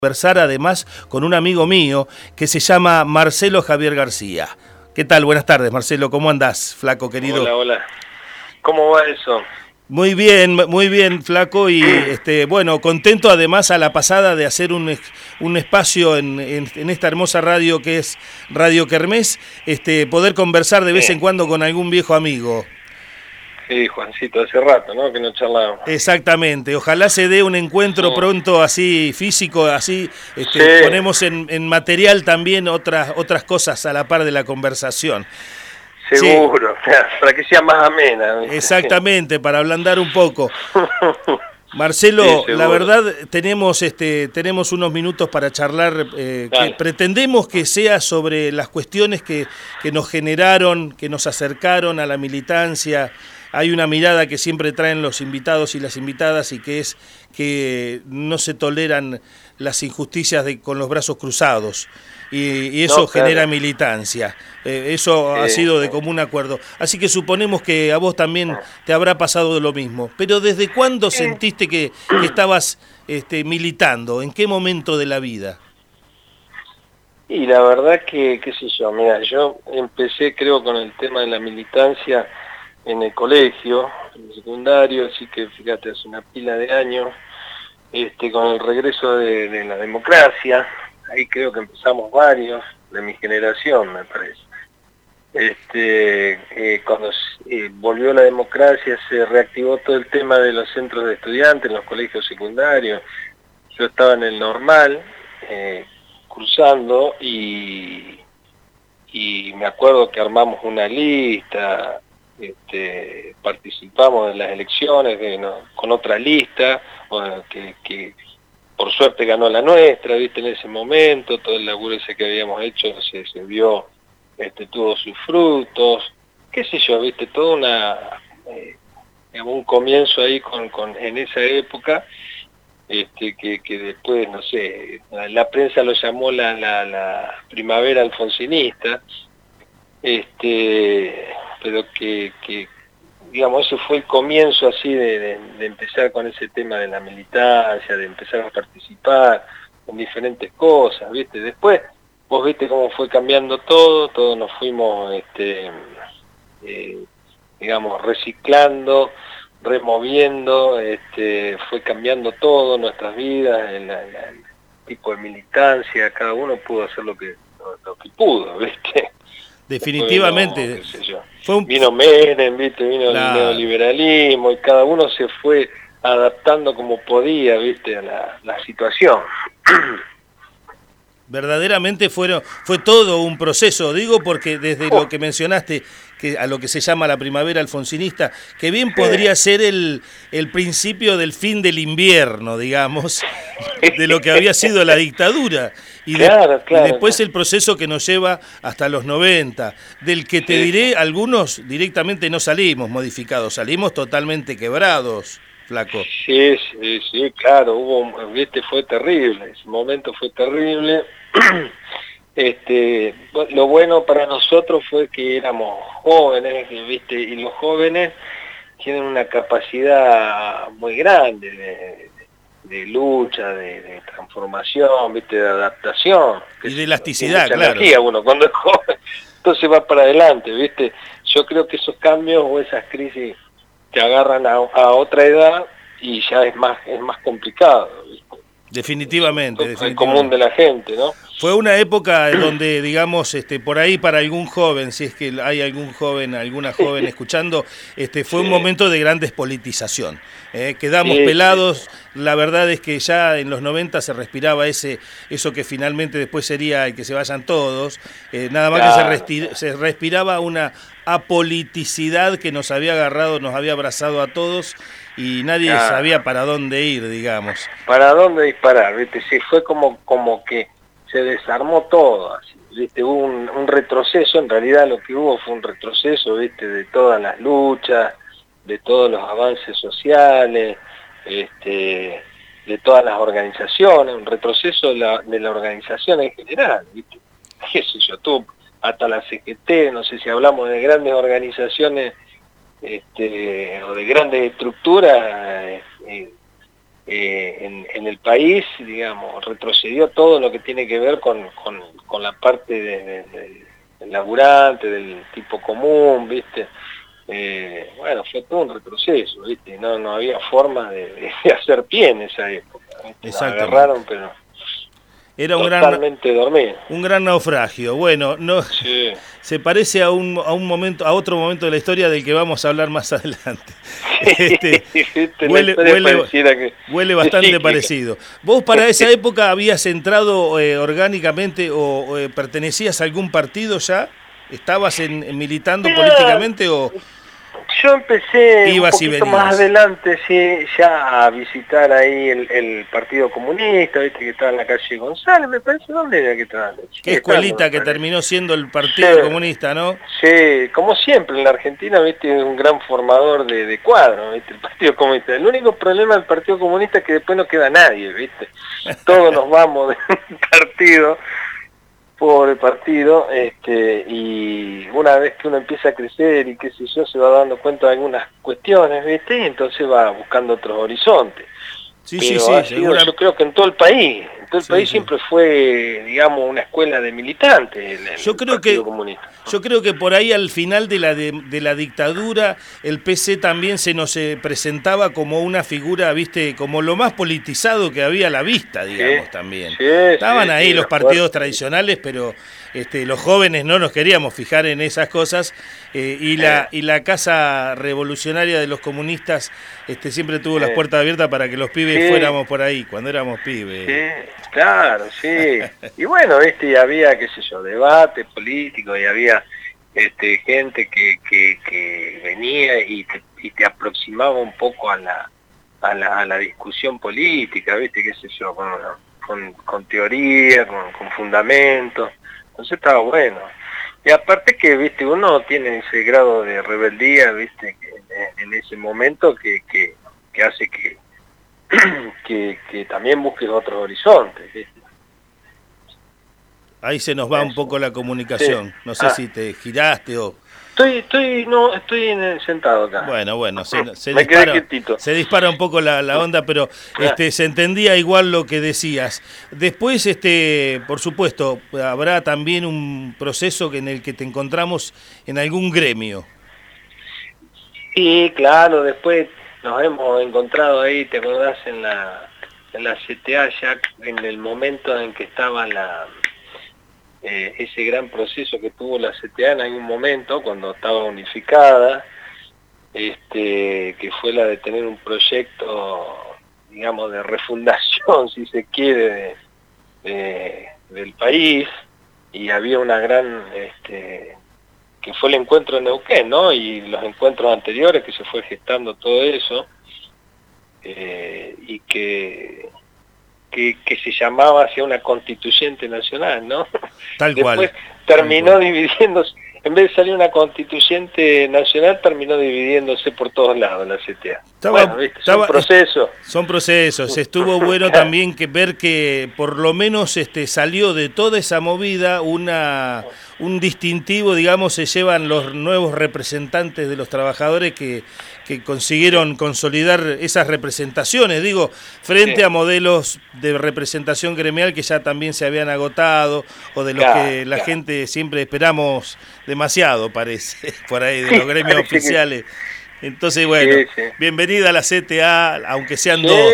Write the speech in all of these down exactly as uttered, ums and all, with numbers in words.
Conversar además con un amigo mío que se llama Marcelo Javier García. ¿Qué tal? Buenas tardes, Marcelo. ¿Cómo andás, flaco querido? Hola, hola. ¿Cómo va eso? Muy bien, muy bien, flaco, y este, bueno, contento además a la pasada de hacer un, un espacio en, en, en esta hermosa radio que es Radio Kermés, este, poder conversar de vez Sí. en cuando con algún viejo amigo. Sí, Juancito, hace rato, ¿no? Que no charlábamos. Exactamente, ojalá se dé un encuentro Sí. pronto así físico, así este, Sí. ponemos en, en material también otras otras cosas a la par de la conversación. Seguro, sí. Para que sea más amena, ¿viste? Exactamente, para ablandar un poco. Marcelo, Sí, la verdad tenemos este tenemos unos minutos para charlar, eh, que pretendemos que sea sobre las cuestiones que, que nos generaron, que nos acercaron a la militancia. Hay una mirada que siempre traen los invitados y las invitadas y que es que no se toleran las injusticias de, con los brazos cruzados y, y eso no, claro. genera militancia. Eh, eso sí, ha sido de sí. común acuerdo. Así que suponemos que a vos también te habrá pasado lo mismo. Pero ¿desde cuándo Sí. sentiste que, que estabas este, militando? ¿En qué momento de la vida? Y la verdad que, qué sé yo, mira, yo empecé creo con el tema de la militancia en el colegio, en el secundario, así que fíjate, hace una pila de años, este, con el regreso de, de la democracia, ahí creo que empezamos varios, de mi generación me parece. Este, eh, cuando eh, volvió la democracia se reactivó todo el tema de los centros de estudiantes en los colegios secundarios. Yo estaba en el normal, eh, cruzando, y, y me acuerdo que armamos una lista, este, participamos en las elecciones de, no, con otra lista, bueno, que, que por suerte ganó la nuestra, viste, en ese momento, todo el laburo ese que habíamos hecho se, se vio, este, tuvo sus frutos, qué sé yo, viste, toda una, eh, un comienzo ahí con, con en esa época, este, que, que después, no sé, la, la prensa lo llamó la, la, la primavera alfonsinista, este, pero que, que digamos, ese fue el comienzo así de, de, de empezar con ese tema de la militancia, de empezar a participar en diferentes cosas, ¿viste? Después, vos viste cómo fue cambiando todo, todos nos fuimos, este, eh, digamos, reciclando, removiendo, este, fue cambiando todo, nuestras vidas, el, el, el tipo de militancia, cada uno pudo hacer lo que, lo, lo que pudo, ¿viste? Definitivamente. Vino, qué sé yo, fue un... vino Menem, ¿viste? Vino claro. el neoliberalismo y cada uno se fue adaptando como podía, ¿viste? A la, la situación. Verdaderamente fueron, fue todo un proceso, digo, porque desde oh. lo que mencionaste, que a lo que se llama la primavera alfonsinista, que bien sí. podría ser el, el principio del fin del invierno, digamos, de lo que había sido la dictadura, y, claro, de, claro, y después claro. el proceso que nos lleva hasta los noventa, del que te sí. diré, algunos directamente no salimos modificados, salimos totalmente quebrados. Flaco. Sí, sí, sí, claro, hubo, viste, fue terrible, ese momento fue terrible. Este, lo bueno para nosotros fue que éramos jóvenes, viste, y los jóvenes tienen una capacidad muy grande de, de lucha, de, de transformación, viste, de adaptación. Y de elasticidad, mucha claro. Energía, uno cuando es joven, entonces va para adelante, viste. Yo creo que esos cambios o esas crisis te agarran a, a otra edad y ya es más es más complicado, ¿viste? Definitivamente, el definitivamente. común de la gente, ¿no? Fue una época donde, digamos, este, por ahí para algún joven, si es que hay algún joven, alguna joven escuchando, este, fue sí. un momento de gran despolitización. Eh, quedamos sí, pelados, sí. La verdad es que ya en los noventa se respiraba ese, eso que finalmente después sería el que se vayan todos, eh, nada más claro. que se, respira, se respiraba una apoliticidad que nos había agarrado, nos había abrazado a todos, y nadie claro. sabía para dónde ir, digamos. Para dónde disparar, ¿viste? Sí, fue como, como que se desarmó todo, así, ¿viste? Hubo un, un retroceso, en realidad lo que hubo fue un retroceso, ¿viste? De todas las luchas, de todos los avances sociales, este, de todas las organizaciones, un retroceso de la, de la organización en general, ¿viste? Qué sé yo, tú, hasta la C G T, no sé si hablamos de grandes organizaciones, este, o de grandes estructuras, eh, eh, en, en el país, digamos, retrocedió todo lo que tiene que ver con, con, con la parte de, de, de, del laburante, del tipo común, ¿viste? Eh, bueno, fue todo un retroceso, ¿viste? No, no había forma de, de hacer pie en esa época, ¿viste? Nos agarraron, pero era un totalmente gran, dormido. Un gran naufragio. Bueno, no, sí. Se parece a un, a un momento, a otro momento de la historia del que vamos a hablar más adelante. Sí, este, ¿viste? Huele, huele, que huele bastante parecido. ¿Vos para esa época habías entrado eh, orgánicamente o, o eh, pertenecías a algún partido ya? ¿Estabas en, en militando Mira, políticamente o...? Yo empecé Ibas un poquito más adelante, sí, ya a visitar ahí el, el Partido Comunista, viste que estaba en la calle González, me parece, ¿dónde era que estaba? Qué escuelita que terminó siendo el Partido sí, Comunista, ¿no? Sí, como siempre en la Argentina, viste, es un gran formador de, de cuadros, viste, el Partido Comunista. El único problema del Partido Comunista es que después no queda nadie, viste. Todos nos vamos de un partido, pobre partido, este, y una vez que uno empieza a crecer y qué sé yo, se va dando cuenta de algunas cuestiones, ¿viste? Y entonces va buscando otros horizontes. Sí, Pero sí, sí. ha sido, yo creo que en todo el país, en todo el sí, país sí. siempre fue, digamos, una escuela de militantes. El, yo el creo Partido que Comunista. Yo creo que por ahí al final de la de, de la dictadura el P C también se nos eh, presentaba como una figura, viste, como lo más politizado que había a la vista, digamos, sí, también. Sí, Estaban sí, ahí sí, los partidos fuerte. tradicionales, pero este, los jóvenes no nos queríamos fijar en esas cosas eh, y la y la Casa Revolucionaria de los Comunistas este, siempre tuvo sí. las puertas abiertas para que los pibes sí. fuéramos por ahí, cuando éramos pibes. Sí, claro, sí. Y bueno, viste, y había, qué sé yo, debate político y había este, gente que, que, que venía y te, y te aproximaba un poco a la, a la, a la discusión política, viste, qué sé yo, con, con, con teoría, con, con fundamentos. Entonces estaba bueno. Y aparte que, viste, uno tiene ese grado de rebeldía, viste, que, en ese momento que, que, que hace que, que, que también busques otros horizontes, viste. Ahí se nos va Eso. un poco la comunicación. Sí. No sé ah. si te giraste o... Estoy, estoy, no, estoy en el, sentado acá. Bueno, bueno, se, se, dispara, se dispara un poco la, la onda, pero este, se entendía igual lo que decías. Después, este, por supuesto, habrá también un proceso en el que te encontramos en algún gremio. Sí, claro, después nos hemos encontrado ahí, ¿te acordás? En la, en la C T A ya en el momento en que estaba la... Eh, ese gran proceso que tuvo la C T A en algún momento, cuando estaba unificada, este, que fue la de tener un proyecto, digamos, de refundación, si se quiere, de, de, del país, y había una gran, este, que fue el encuentro en Neuquén, ¿no? Y los encuentros anteriores, que se fue gestando todo eso, eh, y que... Que, que se llamaba hacia una constituyente nacional, ¿no? Tal Después cual. terminó Tal cual. dividiéndose, en vez de salir una constituyente nacional, terminó dividiéndose por todos lados la C T A. Estaba, bueno, ¿viste? estaba, son procesos. Son procesos. Estuvo bueno también que ver que por lo menos este salió de toda esa movida una un distintivo, digamos, se llevan los nuevos representantes de los trabajadores que, que consiguieron consolidar esas representaciones, digo, frente sí. a modelos de representación gremial que ya también se habían agotado o de los claro, que la claro. gente siempre esperamos demasiado, parece, por ahí, de sí, los gremios oficiales. Que... Entonces, bueno, sí, sí. bienvenida a la C T A, aunque sean sí. dos.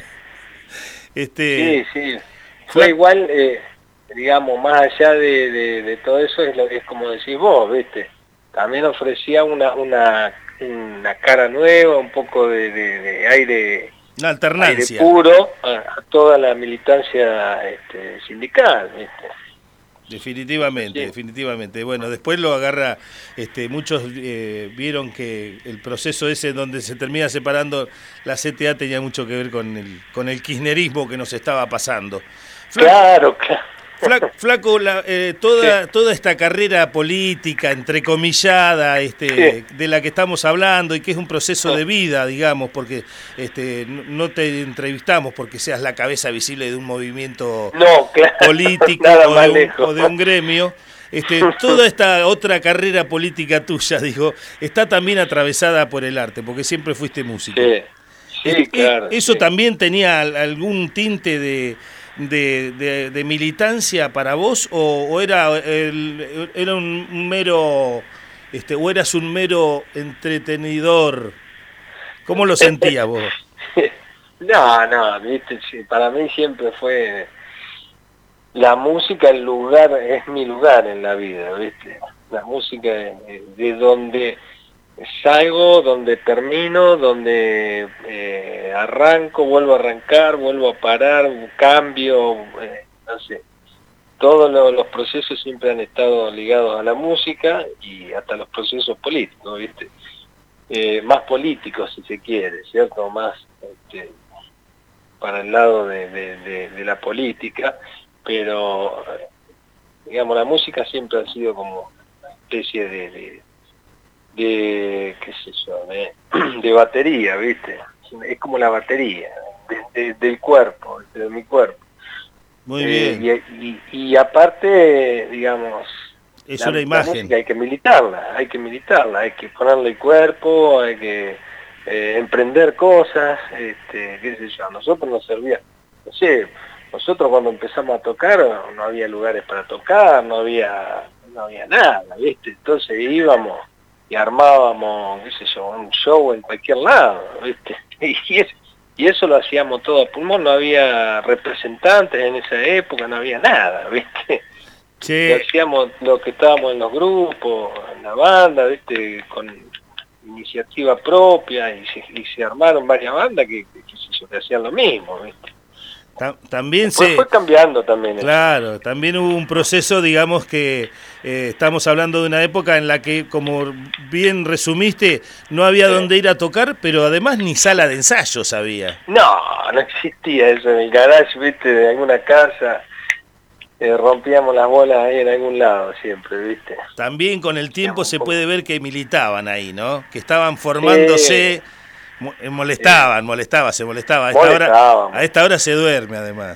este, sí, sí. Fue igual, eh, digamos, más allá de, de, de todo eso, es, lo, es como decís vos, ¿viste? También ofrecía una, una, una cara nueva, un poco de, de, de aire, una alternancia. aire puro a, a toda la militancia este, sindical, ¿viste? Definitivamente, sí. definitivamente. Bueno, después lo agarra, este, muchos eh, vieron que el proceso ese donde se termina separando la C T A tenía mucho que ver con el con el kirchnerismo que nos estaba pasando. Flaco, claro, claro. Flaco, flaco la, eh, toda, sí. toda esta carrera política, entrecomillada, este, sí. de la que estamos hablando y que es un proceso sí. de vida, digamos, porque este, no te entrevistamos porque seas la cabeza visible de un movimiento no, claro. político o de, un, o de un gremio. Este, toda esta otra carrera política tuya, digo, está también atravesada por el arte, porque siempre fuiste músico. Sí. Sí, claro. ¿Eso sí. también tenía algún tinte de, de, de, de militancia para vos o, o era, el, era un mero, este, o eras un mero entretenidor? ¿Cómo lo sentías vos? No, no, viste, sí, para mí siempre fue la música, el lugar, es mi lugar en la vida, viste. La música de, de donde salgo, donde termino, donde eh, arranco, vuelvo a arrancar, vuelvo a parar, cambio, eh, no sé. Todos lo, los procesos siempre han estado ligados a la música y hasta los procesos políticos, ¿viste? Eh, más políticos, si se quiere, ¿cierto? Más este, para el lado de, de, de, de la política, pero, digamos, la música siempre ha sido como una especie de... de de qué sé yo, de, de batería, ¿viste? Es como la batería de, de, del cuerpo, de mi cuerpo. Muy eh, bien. Y, y, y aparte, digamos, es la, una imagen. la música hay que militarla, hay que militarla, hay que ponerle el cuerpo, hay que eh, emprender cosas, este, qué sé yo, a nosotros nos servía, no sé, nosotros cuando empezamos a tocar no había lugares para tocar, no había, no había nada, ¿viste? Entonces íbamos y armábamos, qué sé yo, un show en cualquier lado, ¿viste? Y, es, y eso lo hacíamos todo a pulmón, no había representantes en esa época, no había nada, ¿viste? Sí. Lo hacíamos lo que estábamos en los grupos, en la banda, ¿viste? Con iniciativa propia, y se, y se armaron varias bandas que, que, que, se, que hacían lo mismo, ¿viste? También Después se fue cambiando también. Claro, eso. también hubo un proceso, digamos que eh, estamos hablando de una época en la que, como bien resumiste, no había Sí. dónde ir a tocar, pero además ni sala de ensayos había. No, no existía eso en el garage, ¿viste? De alguna casa, eh, rompíamos las bolas ahí en algún lado siempre, ¿viste? También con el tiempo Digamos, se poco. puede ver que militaban ahí, ¿no? Que estaban formándose, Sí. molestaban, sí. molestaba, se molestaba. A esta, hora, a esta hora se duerme, además.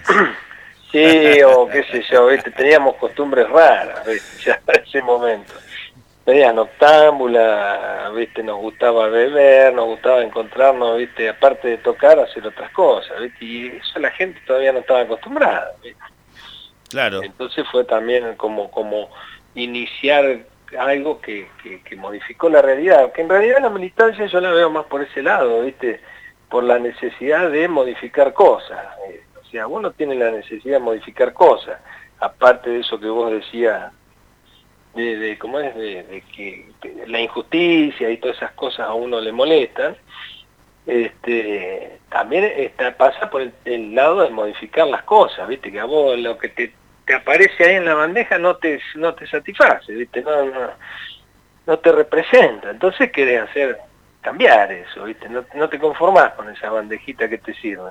Sí, o qué sé yo, ¿viste? Teníamos costumbres raras, ¿viste? Ya para ese momento. Tenías noctámbula, ¿viste? Nos gustaba beber, nos gustaba encontrarnos, ¿viste? Aparte de tocar, hacer otras cosas, ¿viste? Y eso la gente todavía no estaba acostumbrada, ¿viste? Claro. Entonces fue también como, como iniciar algo que, que, que modificó la realidad, que en realidad la militancia yo la veo más por ese lado, ¿viste? Por la necesidad de modificar cosas. O sea, uno tiene la necesidad de modificar cosas, aparte de eso que vos decías, de, de cómo es, de, de que de la injusticia y todas esas cosas a uno le molestan, este, también está, pasa por el, el lado de modificar las cosas, ¿viste? Que a vos lo que te, te aparece ahí en la bandeja no te, no te satisface, ¿viste? No, no, no te representa, entonces querés hacer, cambiar eso, ¿viste? No, no te conformás con esa bandejita que te sirve.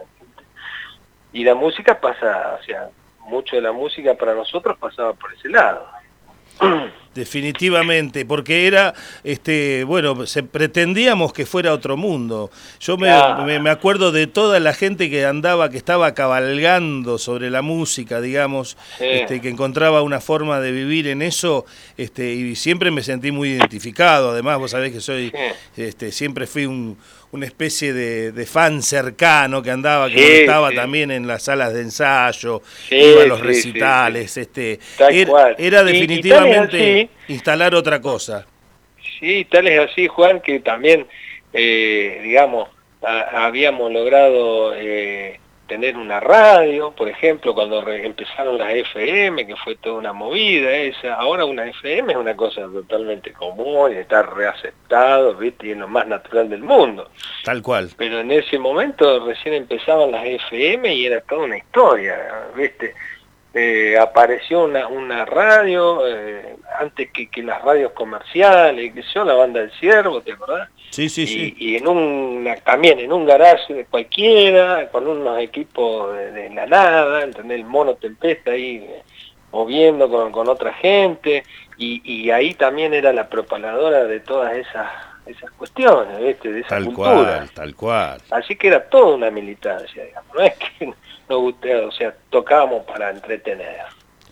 Y la música pasa, o sea, mucho de la música para nosotros pasaba por ese lado. Definitivamente, porque era, este, bueno, se pretendíamos que fuera otro mundo. Yo me, Claro. me, me acuerdo de toda la gente que andaba, que estaba cabalgando sobre la música, digamos, Sí. este, que encontraba una forma de vivir en eso, este, y siempre me sentí muy identificado. Además, vos sabés que soy, Sí. este, siempre fui un, una especie de, de fan cercano que andaba, que Sí, molestaba sí. también en las salas de ensayo, Sí, iba a los sí, recitales, sí, sí. este, Tal era, cual. era Y- y definitivamente tal es así, instalar otra cosa. sí, tal es así, Juan, que también, eh, digamos, a- habíamos logrado eh, tener una radio, por ejemplo, cuando re- empezaron las F M, que fue toda una movida esa. Ahora una F M es una cosa totalmente común y está reaceptado, ¿viste? Y es lo más natural del mundo. Tal cual. Pero en ese momento recién empezaban las F M y era toda una historia, ¿viste? Eh, apareció una, una radio, eh, antes que, que las radios comerciales, que yo, la Banda del Ciervo, ¿te acordás? Sí, sí, y, sí. y en un, también en un garage de cualquiera, con unos equipos de, de la nada, ¿entendés? El Mono Tempesta ahí eh, moviendo con, con otra gente, y, y ahí también era la propaladora de todas esas esas cuestiones, ¿viste? De esa Tal cultura. cual, tal cual. Así que era toda una militancia, digamos, no es que nos gustaba, o sea, tocábamos para entretener.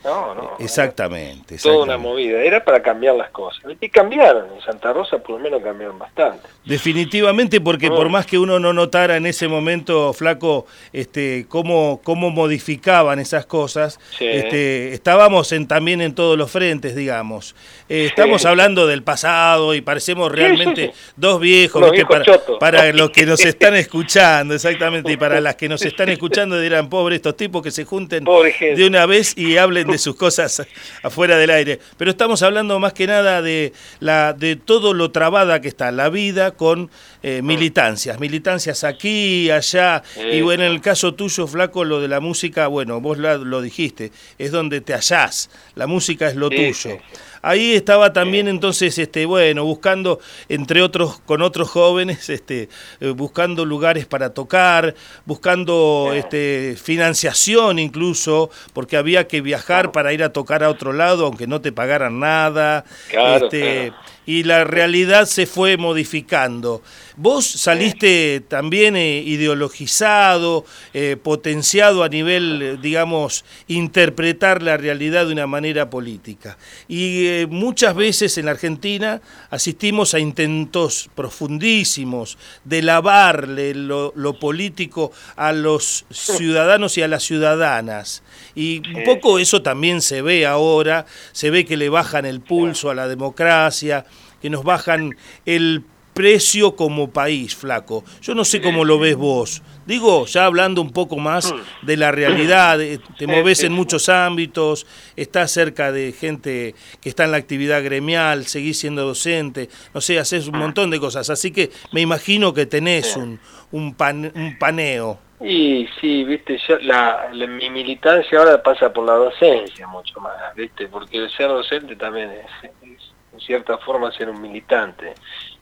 No, no. Exactamente, exactamente. Toda una movida. Era para cambiar las cosas. Y cambiaron. En Santa Rosa por lo menos cambiaron bastante. Definitivamente, porque mm. por más que uno no notara en ese momento, Flaco, este, cómo, cómo modificaban esas cosas, sí. este, estábamos en, también en todos los frentes, digamos. Eh, estamos sí. hablando del pasado y parecemos realmente sí, sí, sí. dos viejos, ¿viste? Para, para los que nos están escuchando, exactamente, y para las que nos están escuchando dirán, pobre estos tipos que se junten de una vez y hablen de sus cosas afuera del aire. Pero estamos hablando más que nada de, la, de todo lo trabada que está la vida con eh, militancias, militancias aquí, allá, eh. y bueno, en el caso tuyo, Flaco, lo de la música, bueno, vos la, lo dijiste, es donde te hallás, la música es lo sí, tuyo. Sí, sí. Ahí estaba también entonces, este, bueno, buscando, entre otros, con otros jóvenes, este, eh, buscando lugares para tocar, buscando este, financiación incluso, porque había que viajar para ir a tocar a otro lado, aunque no te pagaran nada. Claro, este, claro. Y la realidad se fue modificando. Vos saliste también eh, ideologizado, eh, potenciado a nivel, eh, digamos, interpretar la realidad de una manera política. Y eh, muchas veces en la Argentina asistimos a intentos profundísimos de lavarle lo, lo político a los ciudadanos y a las ciudadanas. Y un poco eso también se ve ahora, se ve que le bajan el pulso a la democracia, que nos bajan el precio como país, Flaco. Yo no sé cómo lo ves vos. Digo, ya hablando un poco más de la realidad, te movés en muchos ámbitos, estás cerca de gente que está en la actividad gremial, seguís siendo docente, no sé, haces un montón de cosas. Así que me imagino que tenés un, un, pan, un paneo. Y sí, viste, yo, la, la, mi militancia ahora pasa por la docencia mucho más, viste, porque el ser docente también es, es en cierta forma ser un militante.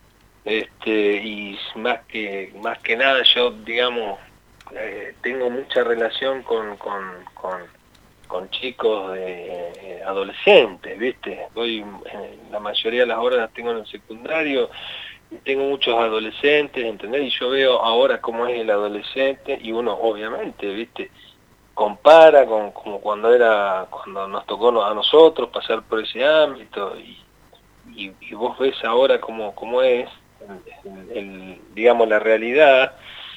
Este, y más que más que nada yo, digamos, eh, tengo mucha relación con, con, con, con chicos de, eh, adolescentes, ¿viste? Voy, eh, la mayoría de las horas las tengo en el secundario, y tengo muchos adolescentes, ¿entendés? Y yo veo ahora cómo es el adolescente, y uno obviamente, ¿viste? Compara con como cuando era, cuando nos tocó a nosotros pasar por ese ámbito, y, y, y vos ves ahora cómo, cómo es, El, el, digamos, la realidad.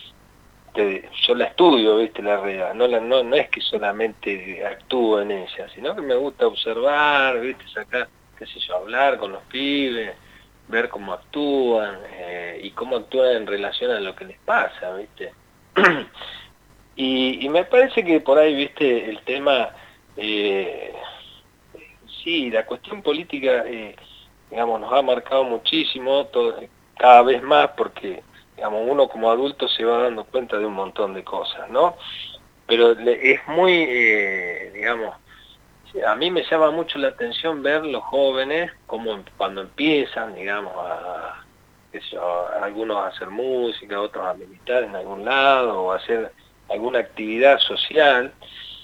Te, yo la estudio, viste, la realidad, no, la, no, no es que solamente actúo en ella, sino que me gusta observar, viste, sacar, qué sé yo, hablar con los pibes, ver cómo actúan, eh, y cómo actúan en relación a lo que les pasa, viste. y, y me parece que por ahí, viste, el tema, eh, sí, la cuestión política, eh, digamos, nos ha marcado muchísimo, todo, cada vez más, porque, digamos, uno como adulto se va dando cuenta de un montón de cosas, ¿no? Pero es muy, eh, digamos, a mí me llama mucho la atención ver los jóvenes, como cuando empiezan, digamos, a, qué sé yo, algunos a hacer música, otros a militar en algún lado, o a hacer alguna actividad social,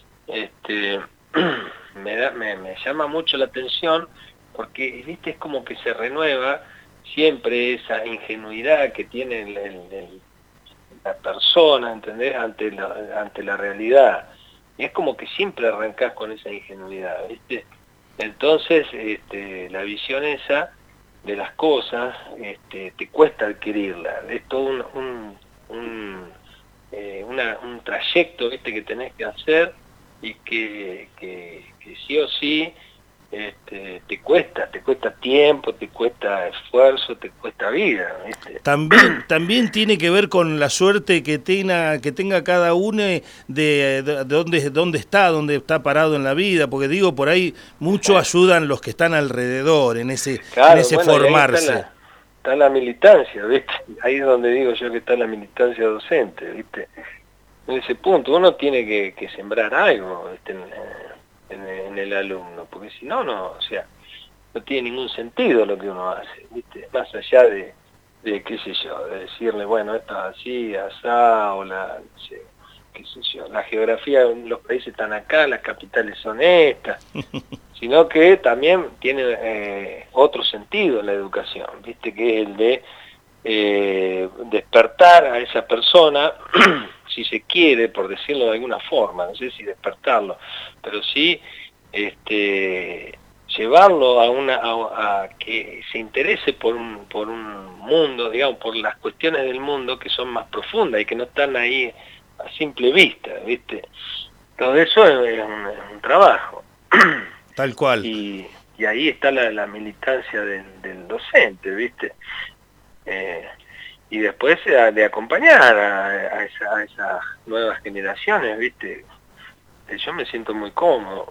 este, me, da, me, me llama mucho la atención, porque, viste, es como que se renueva siempre esa ingenuidad que tiene el, el, el, la persona, ¿entendés? Ante la, ante la realidad. Y es como que siempre arrancás con esa ingenuidad, ¿viste? Entonces, este, la visión esa de las cosas, este, te cuesta adquirirla. Es todo un, un, un, eh, una, un trayecto, ¿viste?, que tenés que hacer y que, que, que sí o sí Este, te cuesta, te cuesta tiempo, te cuesta esfuerzo, te cuesta vida, ¿viste? También, también tiene que ver con la suerte que tenga, que tenga cada uno de, de, de dónde, dónde está, dónde está parado en la vida, porque digo, por ahí mucho ayudan los que están alrededor en ese, claro, en ese bueno, formarse. Está la, está la militancia, ¿viste? Ahí es donde digo yo que está la militancia docente, ¿viste? En ese punto uno tiene que, que sembrar algo, ¿viste? En, En, en el alumno, porque si no, no, o sea, no tiene ningún sentido lo que uno hace, ¿viste? Más allá de, de qué sé yo, de decirle, bueno, esto es así, asá, o la, no sé, qué sé yo, la geografía, los países están acá, las capitales son estas, sino que también tiene eh, otro sentido la educación, ¿viste? Que es el de eh, despertar a esa persona, si se quiere, por decirlo de alguna forma, no sé si despertarlo, pero sí este, llevarlo a una a, a que se interese por un, por un mundo, digamos, por las cuestiones del mundo que son más profundas y que no están ahí a simple vista, ¿viste? Todo eso es, es, un, es un trabajo. Tal cual. Y, y ahí está la, la militancia del, del docente, ¿viste? Eh, y después de, de acompañar a, a, esa, a esas nuevas generaciones, ¿viste? Yo me siento muy cómodo.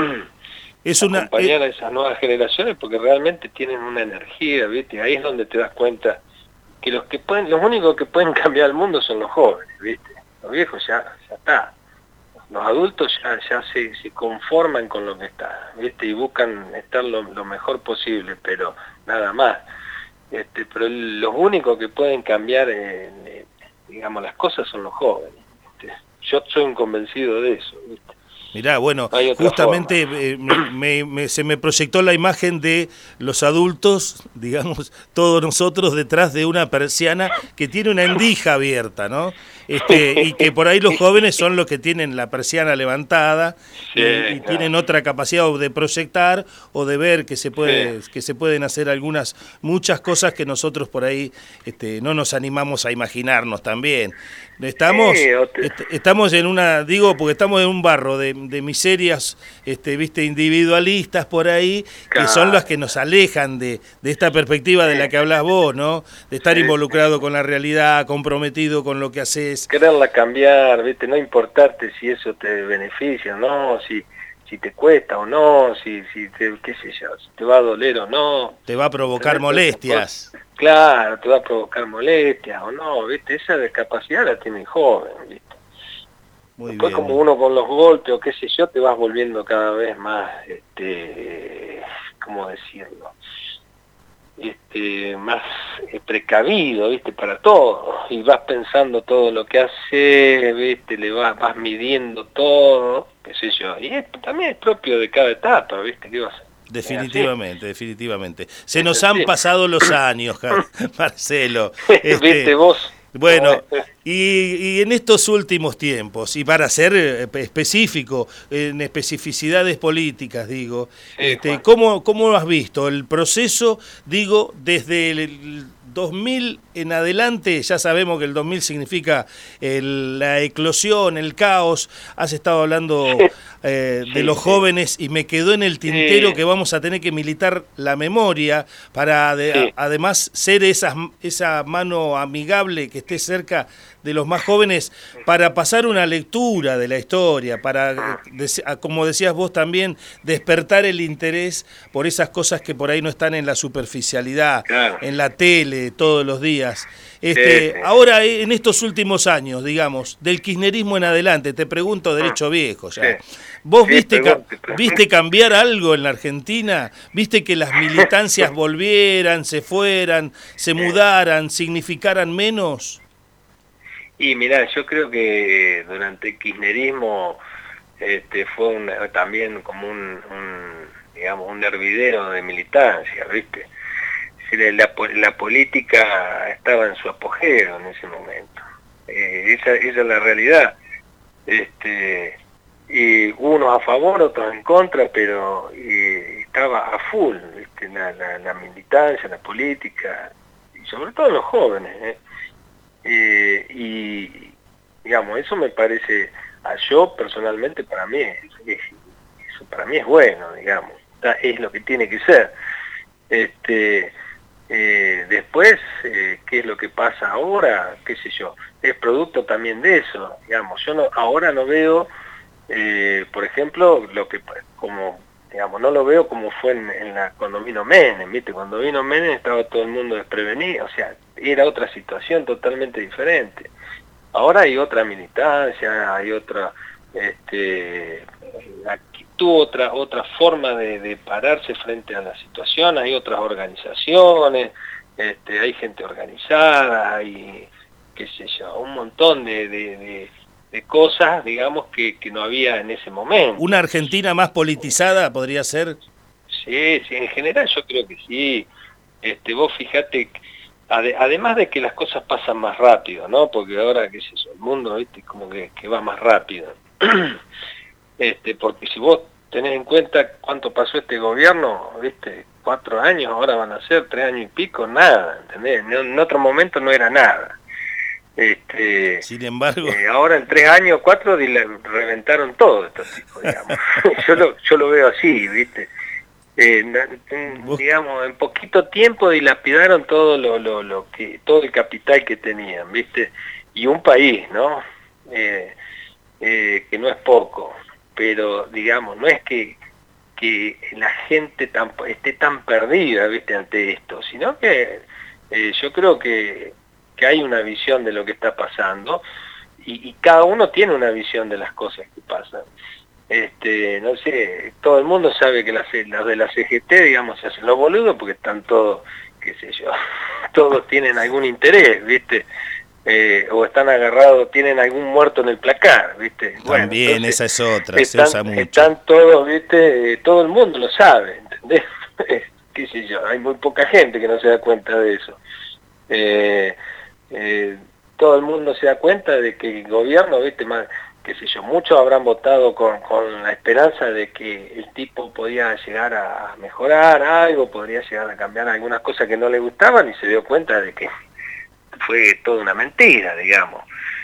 Es una, acompañar eh... a esas nuevas generaciones porque realmente tienen una energía, ¿viste? Ahí es donde te das cuenta que los que pueden, los únicos que pueden cambiar el mundo son los jóvenes, ¿viste? Los viejos ya, ya está. Los adultos ya, ya se, se conforman con lo que está, ¿viste? Y buscan estar lo, lo mejor posible, pero nada más. Este, pero los únicos que pueden cambiar, eh, eh, digamos, las cosas son los jóvenes, ¿viste? Yo soy un convencido de eso, ¿viste? Mirá, bueno, justamente eh, me, me, me, se me proyectó la imagen de los adultos, digamos, todos nosotros detrás de una persiana que tiene una endija abierta, ¿no? Este, y que por ahí los jóvenes son los que tienen la persiana levantada, sí, y, y claro, tienen otra capacidad de proyectar o de ver que se puede, sí, que se pueden hacer algunas, muchas cosas que nosotros por ahí este, no nos animamos a imaginarnos también. Estamos, sí, est estamos en una, digo, porque estamos en un barro de, de miserias, este, viste, individualistas por ahí, claro, que son las que nos alejan de, de esta perspectiva de la que hablas vos, ¿no? De estar, sí, involucrado con la realidad, comprometido con lo que haces. Quererla cambiar, viste, no importarte si eso te beneficia o no, si, si te cuesta o no, si, si te, qué sé yo, si te va a doler o no. Te va a provocar molestias. Claro, te va a provocar molestias o no, ¿viste? Esa discapacidad la tiene el joven, ¿viste? Muy Después bien. Como uno con los golpes o qué sé yo, te vas volviendo cada vez más, este, ¿cómo decirlo? Este, más precavido, ¿viste? Para todo. Y vas pensando todo lo que haces, ¿viste? Le vas, vas midiendo todo, qué sé yo. Y esto también es propio de cada etapa, ¿viste? ¿Qué vas a hacer? Definitivamente, definitivamente. Se nos han pasado los años, Marcelo. Este, ¿Viste vos? Bueno, y, y en estos últimos tiempos, y para ser específico, en especificidades políticas, digo, sí, este, ¿cómo, ¿cómo lo has visto? El proceso, digo, desde el dos mil en adelante, ya sabemos que el dos mil significa el, la eclosión, el caos. Has estado hablando eh, de sí, los jóvenes y me quedó en el tintero sí, que vamos a tener que militar la memoria para de, sí, a, además ser esa, esa mano amigable que esté cerca de los más jóvenes para pasar una lectura de la historia, para, como decías vos también, despertar el interés por esas cosas que por ahí no están en la superficialidad, claro, en la tele todos los días. Este, sí, sí. Ahora, en estos últimos años, digamos, del kirchnerismo en adelante, te pregunto derecho viejo ya. Sí. ¿Vos sí, viste, pregunte, pregunte. viste cambiar algo en la Argentina? ¿Viste que las militancias volvieran, se fueran, se mudaran, significaran menos? Y mirá, yo creo que durante el kirchnerismo este, fue un, también como un, un, digamos, un hervidero de militancia, ¿viste? La, la política estaba en su apogeo en ese momento. Eh, esa, esa es la realidad. Este, y unos a favor, otros en contra, pero eh, estaba a full, ¿viste? La, la, la militancia, la política, y sobre todo los jóvenes, ¿eh? Eh, y digamos, eso me parece, a yo personalmente, para mí es, es, eso para mí es bueno, digamos, es lo que tiene que ser. Este, eh, después, eh, ¿qué es lo que pasa ahora? Qué sé yo, es producto también de eso, digamos. Yo no, ahora no veo, eh, por ejemplo, lo que como digamos, no lo veo como fue en, en la, cuando vino Menem, ¿viste? Cuando vino Menem estaba todo el mundo desprevenido, o sea, era otra situación totalmente diferente. Ahora hay otra militancia, hay otra este, actitud, otra, otra forma de, de pararse frente a la situación, hay otras organizaciones, este, hay gente organizada, hay, qué sé yo, un montón de... de, de de cosas, digamos, que, que no había en ese momento. ¿Una Argentina más politizada podría ser? Sí, sí, en general yo creo que sí. Este, vos fijate, ade, además de que las cosas pasan más rápido, ¿no? Porque ahora, qué sé yo, el mundo, ¿viste? Como que, que va más rápido. Este, porque si vos tenés en cuenta cuánto pasó este gobierno, viste, cuatro años, ahora van a ser tres años y pico, nada, ¿entendés? En, en otro momento no era nada. Este, Sin embargo, eh, ahora en tres años, cuatro, reventaron todo estos tipos, digamos. yo, lo, yo lo veo así, viste. Eh, en, digamos, en poquito tiempo dilapidaron todo lo, lo, lo que, todo el capital que tenían, viste, y un país, ¿no? Eh, eh, que no es poco, pero digamos, no es que, que la gente tan, esté tan perdida, viste, ante esto, sino que eh, yo creo que que hay una visión de lo que está pasando y, y cada uno tiene una visión de las cosas que pasan. Este, no sé, todo el mundo sabe que las, las de la C G T, digamos, se hacen los boludos porque están todos, qué sé yo, todos tienen algún interés, ¿viste? Eh, o están agarrados, tienen algún muerto en el placar, ¿viste? Bueno, también entonces, esa es otra, están, se usa mucho. Están todos, ¿viste? Eh, todo el mundo lo sabe, ¿entendés? qué sé yo, hay muy poca gente que no se da cuenta de eso. Eh, Eh, todo el mundo se da cuenta de que el gobierno, viste, más, qué sé yo, muchos habrán votado con, con la esperanza de que el tipo podía llegar a mejorar algo, podría llegar a cambiar algunas cosas que no le gustaban y se dio cuenta de que fue toda una mentira, digamos.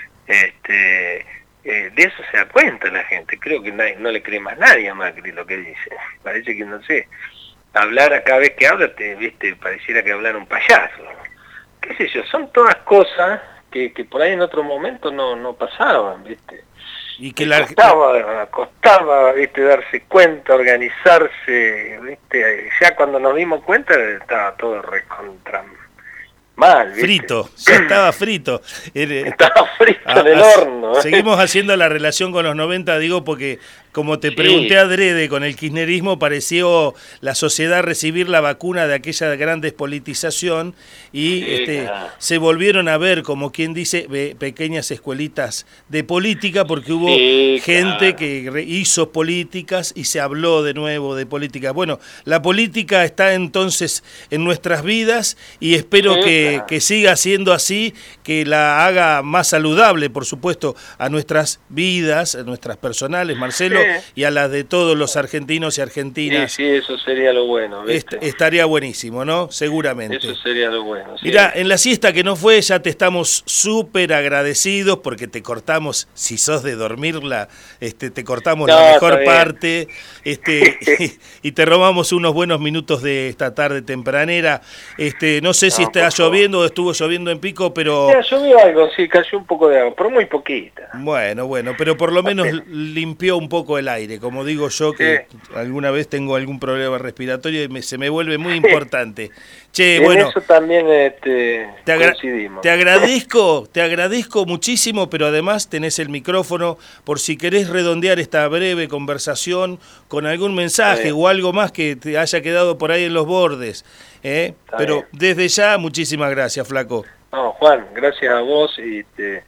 Este, eh, de eso se da cuenta la gente, creo que nadie, no le cree más nadie a Macri lo que dice, parece que no sé, hablar cada vez que habla, te, viste, pareciera que hablara un payaso. Qué sé yo, son todas cosas que, que por ahí en otro momento no, no pasaban, ¿viste? Y que la... costaba, costaba, ¿viste? Darse cuenta, organizarse, ¿viste? Ya cuando nos dimos cuenta estaba todo recontra mal, ¿viste? Frito, ya estaba frito. Estaba frito en el horno. ¿eh? Seguimos haciendo la relación con los noventa, digo, porque como te sí. pregunté adrede, con el kirchnerismo pareció la sociedad recibir la vacuna de aquella gran despolitización y sí, este, claro. se volvieron a ver, como quien dice, pequeñas escuelitas de política, porque hubo sí, gente claro. que hizo políticas y se habló de nuevo de política. Bueno, la política está entonces en nuestras vidas y espero sí, que, claro. que siga siendo así, que la haga más saludable, por supuesto, a nuestras vidas, a nuestras personales, Marcelo, y a las de todos los argentinos y argentinas. Sí, sí, eso sería lo bueno, ¿viste? Est estaría buenísimo, ¿no? Seguramente. Eso sería lo bueno. Sí. Mirá, en la siesta que no fue, ya te estamos súper agradecidos porque te cortamos, si sos de dormirla, este, te cortamos no, la mejor parte este, y, y te robamos unos buenos minutos de esta tarde tempranera. Este, no sé si no, está lloviendo o estuvo lloviendo en Pico, pero... Ya, llovió algo, sí, cayó un poco de agua, pero muy poquita. Bueno, bueno, pero por lo menos limpió un poco el aire, como digo yo, que sí. alguna vez tengo algún problema respiratorio y me, se me vuelve muy importante. Che, en bueno, eso también este, te, agra coincidimos. te agradezco, te agradezco muchísimo, pero además tenés el micrófono por si querés redondear esta breve conversación con algún mensaje sí. o algo más que te haya quedado por ahí en los bordes. ¿eh? Pero bien. Desde ya, muchísimas gracias, flaco. No, Juan, gracias a vos y, te,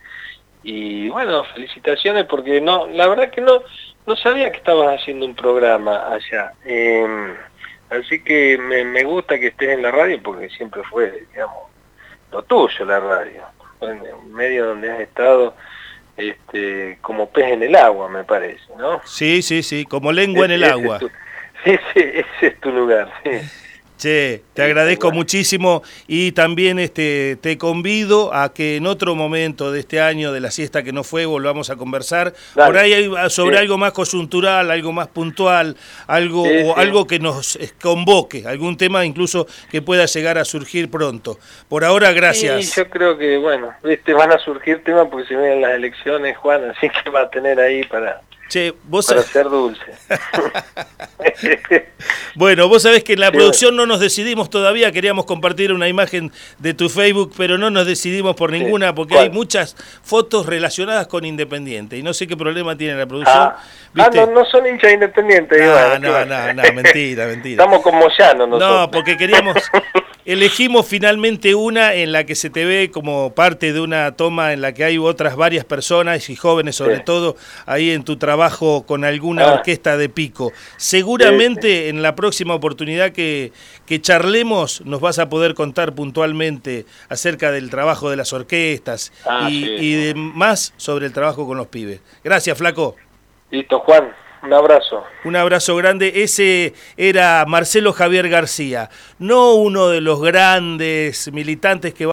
y bueno, felicitaciones porque no, la verdad que no... No sabía que estabas haciendo un programa allá, eh, así que me, me gusta que estés en la radio porque siempre fue, digamos, lo tuyo la radio, en un medio donde has estado este, como pez en el agua, me parece, ¿no? Sí, sí, sí, como lengua ese, en el agua. Ese es, tu, ese, ese es tu lugar, sí. Che, te agradezco sí, muchísimo y también este te convido a que en otro momento de este año de la siesta que no fue volvamos a conversar. Dale. Por ahí hay, sobre sí. algo más coyuntural, algo más puntual, algo sí, o sí. algo que nos convoque, algún tema incluso que pueda llegar a surgir pronto. Por ahora, gracias. Sí, yo creo que, bueno, viste, van a surgir temas porque se vienen las elecciones, Juan, así que va a tener ahí para... Che, vos para ser dulce. Bueno, vos sabés que en la sí, producción no nos decidimos todavía, queríamos compartir una imagen de tu Facebook, pero no nos decidimos por ninguna, sí. porque ¿Cuál? Hay muchas fotos relacionadas con Independiente, y no sé qué problema tiene la producción. Ah, ah no, no son hinchas Independientes. No, igual, no, no, no, no, mentira, mentira. Estamos con Moyano nosotros. No, porque queríamos... Elegimos finalmente una en la que se te ve como parte de una toma en la que hay otras varias personas y jóvenes sobre sí. todo ahí en tu trabajo con alguna ah. orquesta de Pico. Seguramente sí, sí. en la próxima oportunidad que, que charlemos nos vas a poder contar puntualmente acerca del trabajo de las orquestas ah, y, sí. y de más sobre el trabajo con los pibes. Gracias, flaco. Listo, Juan. Un abrazo. Un abrazo grande. Ese era Marcelo Javier García, no uno de los grandes militantes que